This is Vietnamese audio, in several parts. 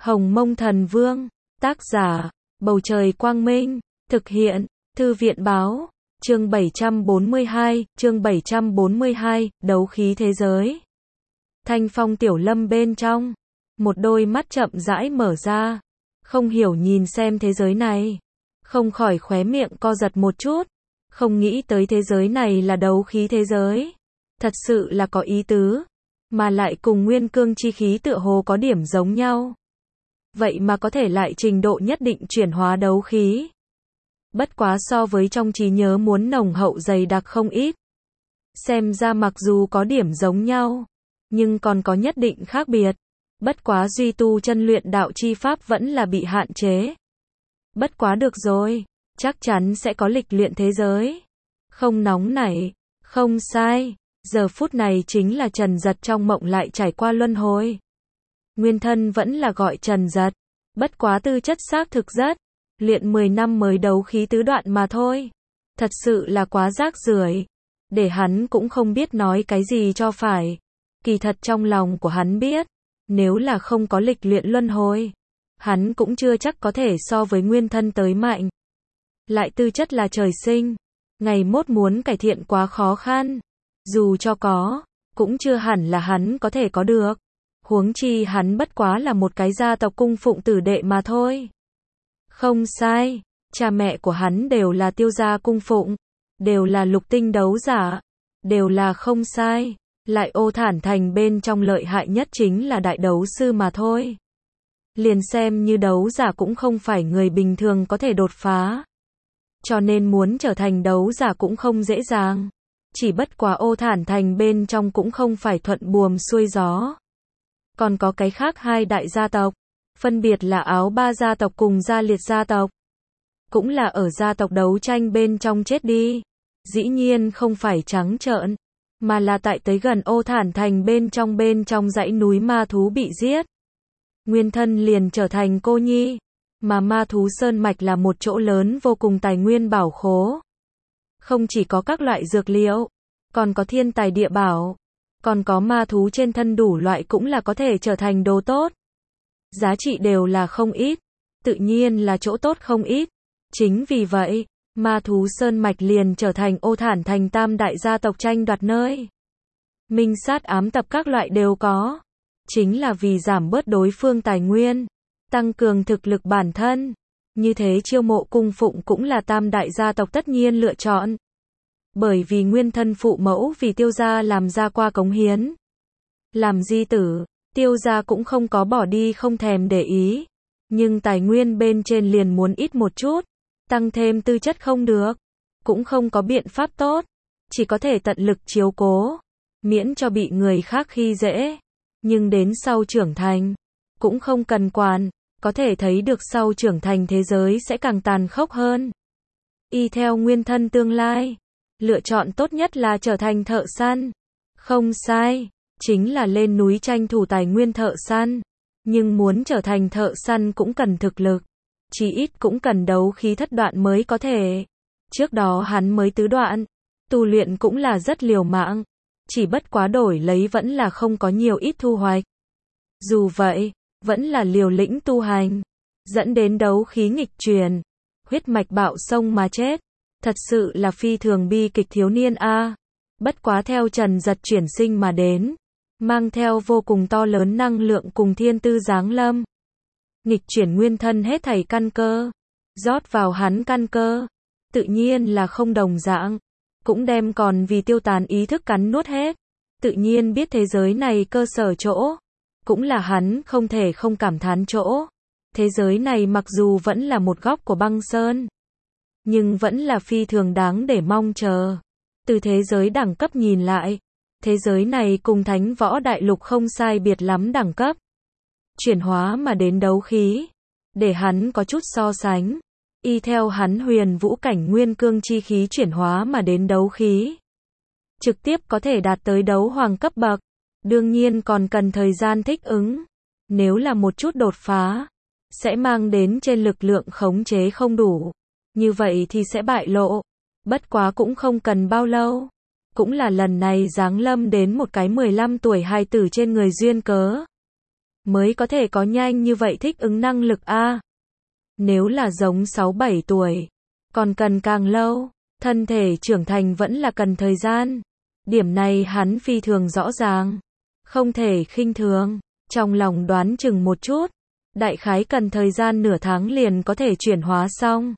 Hồng Mông Thần Vương, tác giả, Bầu Trời Quang Minh, thực hiện, Thư viện Báo, chương 742, đấu khí thế giới. Thanh Phong Tiểu Lâm bên trong, một đôi mắt chậm rãi mở ra, không hiểu nhìn xem thế giới này, không khỏi khóe miệng co giật một chút, không nghĩ tới thế giới này là đấu khí thế giới, thật sự là có ý tứ, mà lại cùng nguyên cương chi khí tựa hồ có điểm giống nhau. Vậy mà có thể lại trình độ nhất định chuyển hóa đấu khí. Bất quá so với trong trí nhớ muốn nồng hậu dày đặc không ít. Xem ra mặc dù có điểm giống nhau, nhưng còn có nhất định khác biệt. Bất quá duy tu chân luyện đạo chi pháp vẫn là bị hạn chế. Bất quá được rồi, chắc chắn sẽ có lịch luyện thế giới. Không nóng nảy, không sai, giờ phút này chính là Trần Dật trong mộng lại trải qua luân hồi. Nguyên thân vẫn là gọi Trần Dật, bất quá tư chất xác thực rất, luyện 10 năm mới đấu khí tứ đoạn mà thôi. Thật sự là quá rác rưởi, để hắn cũng không biết nói cái gì cho phải. Kỳ thật trong lòng của hắn biết, nếu là không có lịch luyện luân hồi, hắn cũng chưa chắc có thể so với nguyên thân tới mạnh. Lại tư chất là trời sinh, ngày mốt muốn cải thiện quá khó khăn, dù cho có, cũng chưa hẳn là hắn có thể có được. Huống chi hắn bất quá là một cái gia tộc cung phụng tử đệ mà thôi. Không sai, cha mẹ của hắn đều là tiêu gia cung phụng, đều là lục tinh đấu giả, đều là không sai, lại Ô Thản Thành bên trong lợi hại nhất chính là đại đấu sư mà thôi. Liền xem như đấu giả cũng không phải người bình thường có thể đột phá. Cho nên muốn trở thành đấu giả cũng không dễ dàng. Chỉ bất quá Ô Thản Thành bên trong cũng không phải thuận buồm xuôi gió. Còn có cái khác hai đại gia tộc, phân biệt là Áo Ba gia tộc cùng Gia Liệt gia tộc. Cũng là ở gia tộc đấu tranh bên trong chết đi. Dĩ nhiên không phải trắng trợn, mà là tại tới gần Ô Thản Thành bên trong dãy núi ma thú bị giết. Nguyên thân liền trở thành cô nhi, mà ma thú sơn mạch là một chỗ lớn vô cùng tài nguyên bảo khố. Không chỉ có các loại dược liệu, còn có thiên tài địa bảo, còn có ma thú trên thân đủ loại cũng là có thể trở thành đồ tốt. Giá trị đều là không ít, tự nhiên là chỗ tốt không ít. Chính vì vậy, ma thú sơn mạch liền trở thành Ô Thản Thành tam đại gia tộc tranh đoạt nơi. Minh sát ám tập các loại đều có. Chính là vì giảm bớt đối phương tài nguyên, tăng cường thực lực bản thân. Như thế chiêu mộ cung phụng cũng là tam đại gia tộc tất nhiên lựa chọn. Bởi vì nguyên thân phụ mẫu vì tiêu gia làm ra qua cống hiến. Làm di tử, tiêu gia cũng không có bỏ đi không thèm để ý. Nhưng tài nguyên bên trên liền muốn ít một chút. Tăng thêm tư chất không được. Cũng không có biện pháp tốt. Chỉ có thể tận lực chiếu cố. Miễn cho bị người khác khi dễ. Nhưng đến sau trưởng thành, cũng không cần quản. Có thể thấy được sau trưởng thành thế giới sẽ càng tàn khốc hơn. Y theo nguyên thân tương lai, lựa chọn tốt nhất là trở thành thợ săn. Không sai, chính là lên núi tranh thủ tài nguyên thợ săn. Nhưng muốn trở thành thợ săn cũng cần thực lực. Chỉ ít cũng cần đấu khí thất đoạn mới có thể. Trước đó hắn mới tứ đoạn, tu luyện cũng là rất liều mạng. Chỉ bất quá đổi lấy vẫn là không có nhiều ít thu hoạch. Dù vậy, vẫn là liều lĩnh tu hành, dẫn đến đấu khí nghịch truyền, huyết mạch bạo sông mà chết. Thật sự là phi thường bi kịch thiếu niên a. Bất quá theo Trần Dật chuyển sinh mà đến, mang theo vô cùng to lớn năng lượng cùng thiên tư giáng lâm. Nghịch chuyển nguyên thân hết thảy căn cơ, rót vào hắn căn cơ, tự nhiên là không đồng dạng, cũng đem còn vì tiêu tán ý thức cắn nuốt hết. Tự nhiên biết thế giới này cơ sở chỗ, cũng là hắn không thể không cảm thán chỗ. Thế giới này mặc dù vẫn là một góc của băng sơn, nhưng vẫn là phi thường đáng để mong chờ. Từ thế giới đẳng cấp nhìn lại, thế giới này cùng Thánh Võ Đại Lục không sai biệt lắm đẳng cấp. Chuyển hóa mà đến đấu khí, để hắn có chút so sánh. Y theo hắn huyền vũ cảnh nguyên cương chi khí chuyển hóa mà đến đấu khí, trực tiếp có thể đạt tới đấu hoàng cấp bậc. Đương nhiên còn cần thời gian thích ứng. Nếu là một chút đột phá, sẽ mang đến trên lực lượng khống chế không đủ. Như vậy thì sẽ bại lộ. Bất quá cũng không cần bao lâu. Cũng là lần này giáng lâm đến một cái 15 tuổi hài tử trên người duyên cớ. mới có thể có nhanh như vậy thích ứng năng lực a. Nếu là giống 6-7 tuổi, còn cần càng lâu, thân thể trưởng thành vẫn là cần thời gian. Điểm này hắn phi thường rõ ràng, không thể khinh thường, trong lòng đoán chừng một chút, đại khái cần thời gian nửa tháng liền có thể chuyển hóa xong.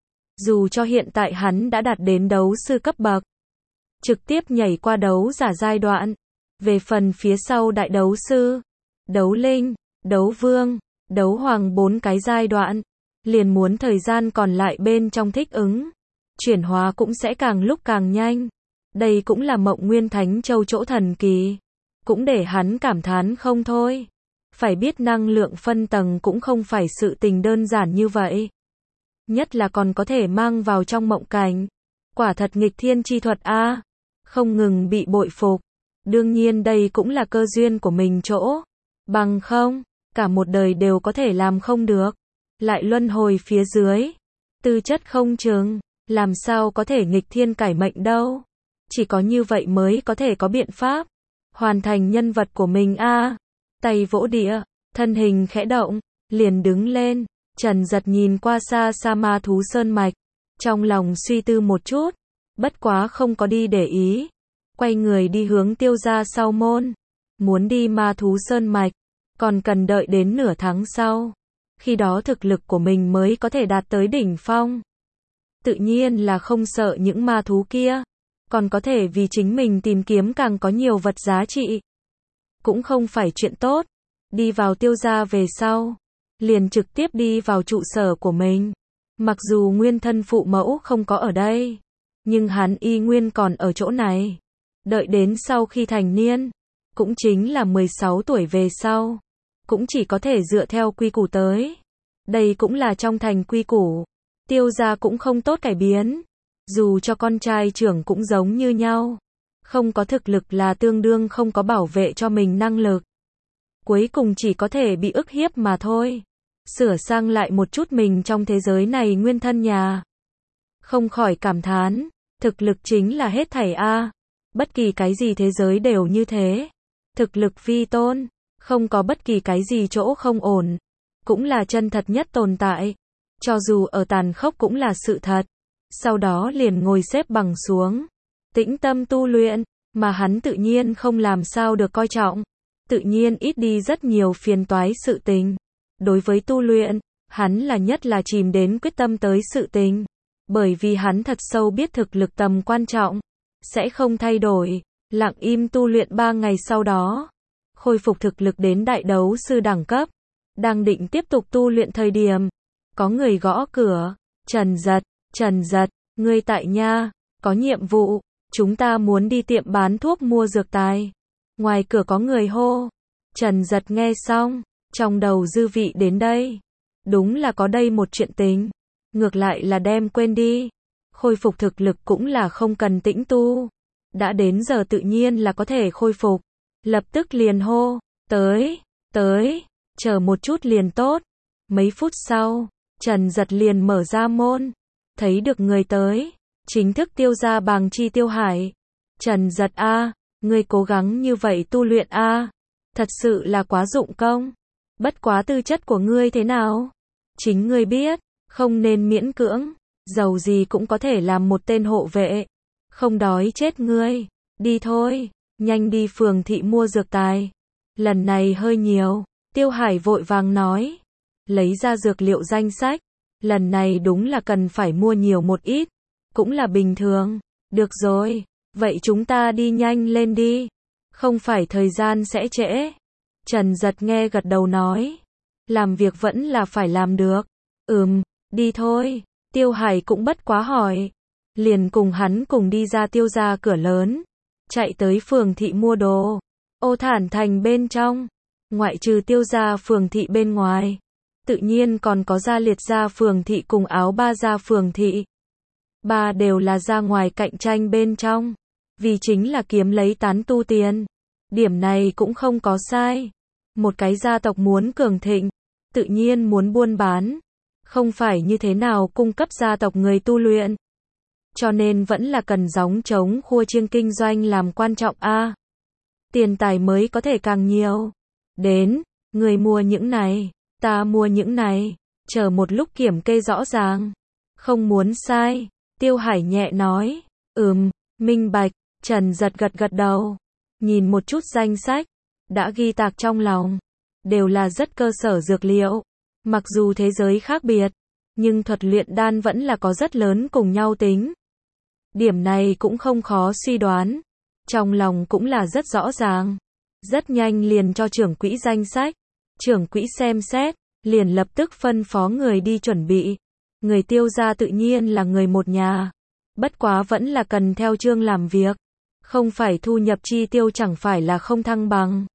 Dù cho hiện tại hắn đã đạt đến đấu sư cấp bậc, trực tiếp nhảy qua đấu giả giai đoạn, về phần phía sau đại đấu sư, đấu linh, đấu vương, đấu hoàng 4 cái giai đoạn, liền muốn thời gian còn lại bên trong thích ứng, chuyển hóa cũng sẽ càng lúc càng nhanh. Đây cũng là Mộng Nguyên Thánh Châu chỗ thần kỳ, cũng để hắn cảm thán không thôi. Phải biết năng lượng phân tầng cũng không phải sự tình đơn giản như vậy. Nhất là còn có thể mang vào trong mộng cảnh. Quả thật nghịch thiên chi thuật a, không ngừng bị bội phục. Đương nhiên đây cũng là cơ duyên của mình chỗ. Bằng không, cả một đời đều có thể làm không được. Lại luân hồi phía dưới. Tư chất không chừng, làm sao có thể nghịch thiên cải mệnh đâu. Chỉ có như vậy mới có thể có biện pháp hoàn thành nhân vật của mình a. Tay vỗ địa, thân hình khẽ động, liền đứng lên. Trần Giật nhìn qua xa xa ma thú sơn mạch, trong lòng suy tư một chút, bất quá không có đi để ý, quay người đi hướng Tiêu gia sau môn. Muốn đi ma thú sơn mạch, còn cần đợi đến nửa tháng sau, khi đó thực lực của mình mới có thể đạt tới đỉnh phong. Tự nhiên là không sợ những ma thú kia, còn có thể vì chính mình tìm kiếm càng có nhiều vật giá trị. Cũng không phải chuyện tốt. Đi vào Tiêu gia về sau, liền trực tiếp đi vào trụ sở của mình. Mặc dù nguyên thân phụ mẫu không có ở đây, nhưng hắn y nguyên còn ở chỗ này. Đợi đến sau khi thành niên, cũng chính là 16 tuổi về sau, cũng chỉ có thể dựa theo quy củ tới. Đây cũng là trong thành quy củ. Tiêu gia cũng không tốt cải biến. Dù cho con trai trưởng cũng giống như nhau. Không có thực lực là tương đương không có bảo vệ cho mình năng lực. Cuối cùng chỉ có thể bị ức hiếp mà thôi. Sửa sang lại một chút mình trong thế giới này nguyên thân nhà. Không khỏi cảm thán, thực lực chính là hết thảy a. Bất kỳ cái gì thế giới đều như thế. Thực lực vi tôn, không có bất kỳ cái gì chỗ không ổn. Cũng là chân thật nhất tồn tại. Cho dù ở tàn khốc cũng là sự thật. Sau đó liền ngồi xếp bằng xuống, tĩnh tâm tu luyện, mà hắn tự nhiên không làm sao được coi trọng. Tự nhiên ít đi rất nhiều phiền toái sự tình. Đối với tu luyện, hắn là nhất là chìm đến quyết tâm tới sự tình. Bởi vì hắn thật sâu biết thực lực tầm quan trọng, sẽ không thay đổi, lặng im tu luyện 3 ngày sau đó. Khôi phục thực lực đến đại đấu sư đẳng cấp. Đang định tiếp tục tu luyện thời điểm. Có người gõ cửa, Trần Giật, ngươi tại nha, có nhiệm vụ, chúng ta muốn đi tiệm bán thuốc mua dược tài. Ngoài cửa có người hô. Trần Giật nghe xong, trong đầu dư vị đến đây. Đúng là có đây một chuyện tình. Ngược lại là đem quên đi. Khôi phục thực lực cũng là không cần tĩnh tu. Đã đến giờ tự nhiên là có thể khôi phục. Lập tức liền hô, tới, chờ một chút liền tốt. Mấy phút sau, Trần Giật liền mở ra môn. Thấy được người tới, chính thức Tiêu gia Bàng Chi Tiêu Hải. Trần Giật a, ngươi cố gắng như vậy tu luyện a, thật sự là quá dụng công. Bất quá tư chất của ngươi thế nào? Chính ngươi biết, không nên miễn cưỡng, dầu gì cũng có thể làm một tên hộ vệ. Không đói chết ngươi, đi thôi, nhanh đi phường thị mua dược tài. Lần này hơi nhiều, Tiêu Hải vội vàng nói, lấy ra dược liệu danh sách. Lần này đúng là cần phải mua nhiều một ít, cũng là bình thường. Được rồi, vậy chúng ta đi nhanh lên đi, không phải thời gian sẽ trễ. Trần Giật nghe gật đầu nói, làm việc vẫn là phải làm được. Đi thôi. Tiêu Hải cũng bất quá hỏi, liền cùng hắn cùng đi ra Tiêu gia cửa lớn, chạy tới phường thị mua đồ. Ô Thản Thành bên trong, ngoại trừ Tiêu gia phường thị bên ngoài, tự nhiên còn có Gia Liệt gia phường thị cùng Áo Ba gia phường thị. Ba đều là ra ngoài cạnh tranh bên trong, vì chính là kiếm lấy tán tu tiền. Điểm này cũng không có sai. Một cái gia tộc muốn cường thịnh, tự nhiên muốn buôn bán, không phải như thế nào cung cấp gia tộc người tu luyện. Cho nên vẫn là cần gióng trống khua chiêng kinh doanh làm quan trọng a. Tiền tài mới có thể càng nhiều. Đến, Người mua những này, ta mua những này, chờ một lúc kiểm kê rõ ràng. Không muốn sai, Tiêu Hải nhẹ nói, minh bạch, Trần Giật gật gật đầu. Nhìn một chút danh sách, đã ghi tạc trong lòng. Đều là rất cơ sở dược liệu. Mặc dù thế giới khác biệt, nhưng thuật luyện đan vẫn là có rất lớn cùng nhau tính. Điểm này cũng không khó suy đoán. Trong lòng cũng là rất rõ ràng. Rất nhanh liền cho trưởng quỹ danh sách. Trưởng quỹ xem xét, liền lập tức phân phó người đi chuẩn bị. Người Tiêu gia tự nhiên là người một nhà. Bất quá vẫn là cần theo chương làm việc. Không phải thu nhập chi tiêu chẳng phải là không thăng bằng.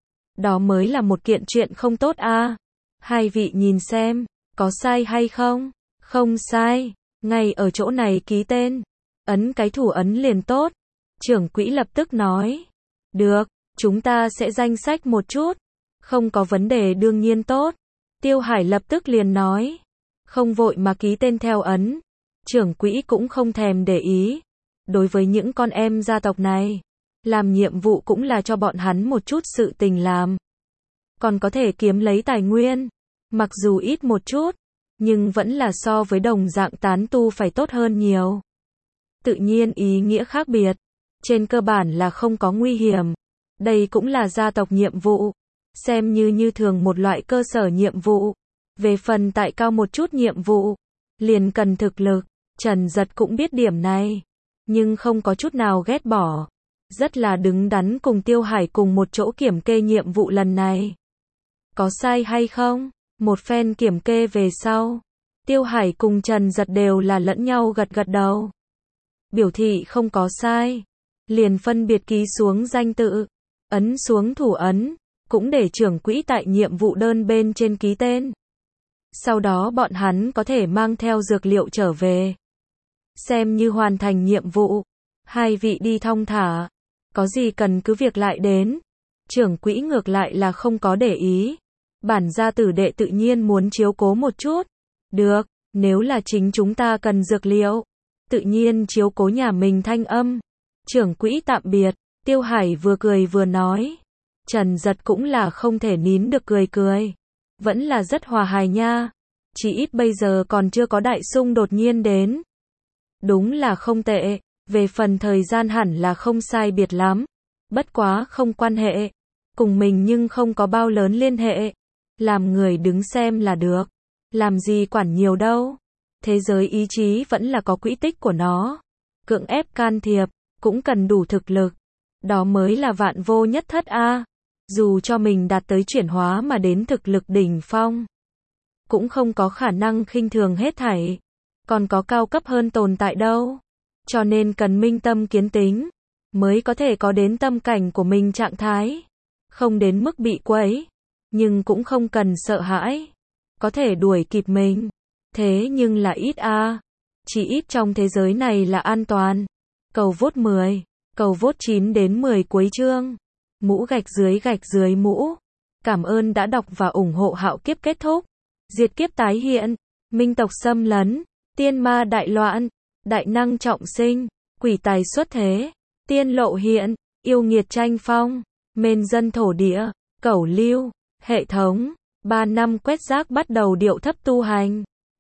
Đó mới là một kiện chuyện không tốt a. Hai vị nhìn xem, có sai hay không? Không sai, ngay ở chỗ này ký tên. Ấn cái thủ ấn liền tốt. Trưởng quỹ lập tức nói. Được, chúng ta sẽ danh sách một chút. Không có vấn đề đương nhiên tốt. Tiêu Hải lập tức liền nói. Không vội mà ký tên theo ấn. Trưởng quỹ cũng không thèm để ý. Đối với những con em gia tộc này, làm nhiệm vụ cũng là cho bọn hắn một chút sự tình làm. Còn có thể kiếm lấy tài nguyên. Mặc dù ít một chút, nhưng vẫn là so với đồng dạng tán tu phải tốt hơn nhiều. Tự nhiên ý nghĩa khác biệt. Trên cơ bản là không có nguy hiểm. Đây cũng là gia tộc nhiệm vụ. Xem như thường một loại cơ sở nhiệm vụ. Về phần tại cao một chút nhiệm vụ, liền cần thực lực. Trần Giật cũng biết điểm này, nhưng không có chút nào ghét bỏ. Rất là đứng đắn cùng Tiêu Hải cùng một chỗ kiểm kê nhiệm vụ lần này. Có sai hay không? Một phen kiểm kê về sau, Tiêu Hải cùng Trần Giật đều là lẫn nhau gật gật đầu. Biểu thị không có sai. Liền phân biệt ký xuống danh tự, ấn xuống thủ ấn, cũng để trưởng quỹ tại nhiệm vụ đơn bên trên ký tên. Sau đó bọn hắn có thể mang theo dược liệu trở về. Xem như hoàn thành nhiệm vụ. Hai vị đi thong thả. Có gì cần cứ việc lại đến. Trưởng quỹ ngược lại là không có để ý. Bản gia tử đệ tự nhiên muốn chiếu cố một chút. Được, nếu là chính chúng ta cần dược liệu, tự nhiên chiếu cố nhà mình thanh âm. Trưởng quỹ tạm biệt. Tiêu Hải vừa cười vừa nói. Trần Giật cũng là không thể nín được cười. Vẫn là rất hòa hài nha. Chỉ ít bây giờ còn chưa có đại xung đột nhiên đến. Đúng là không tệ. Về phần thời gian hẳn là không sai biệt lắm. Bất quá không quan hệ. Cùng mình nhưng không có bao lớn liên hệ. Làm người đứng xem là được. Làm gì quản nhiều đâu. Thế giới ý chí vẫn là có quỹ tích của nó. Cưỡng ép can thiệp, cũng cần đủ thực lực. Đó mới là vạn vô nhất thất a. Dù cho mình đạt tới chuyển hóa mà đến thực lực đỉnh phong, cũng không có khả năng khinh thường hết thảy. Còn có cao cấp hơn tồn tại đâu. Cho nên cần minh tâm kiến tính, mới có thể có đến tâm cảnh của mình trạng thái. Không đến mức bị quấy, nhưng cũng không cần sợ hãi. Có thể đuổi kịp mình. Thế nhưng là ít a. Chỉ ít trong thế giới này là an toàn. Cầu vote 10, cầu vote 9 đến 10 cuối chương. Mũ gạch dưới mũ. Cảm ơn đã đọc và ủng hộ Hạo Kiếp kết thúc. Diệt kiếp tái hiện. Minh tộc xâm lấn. Tiên ma đại loạn. Đại năng trọng sinh. Quỷ tài xuất thế. Tiên lộ hiện. Yêu nghiệt tranh phong. Mên dân thổ địa. Cẩu lưu. Hệ thống. 3 năm quét rác bắt đầu điệu thấp tu hành.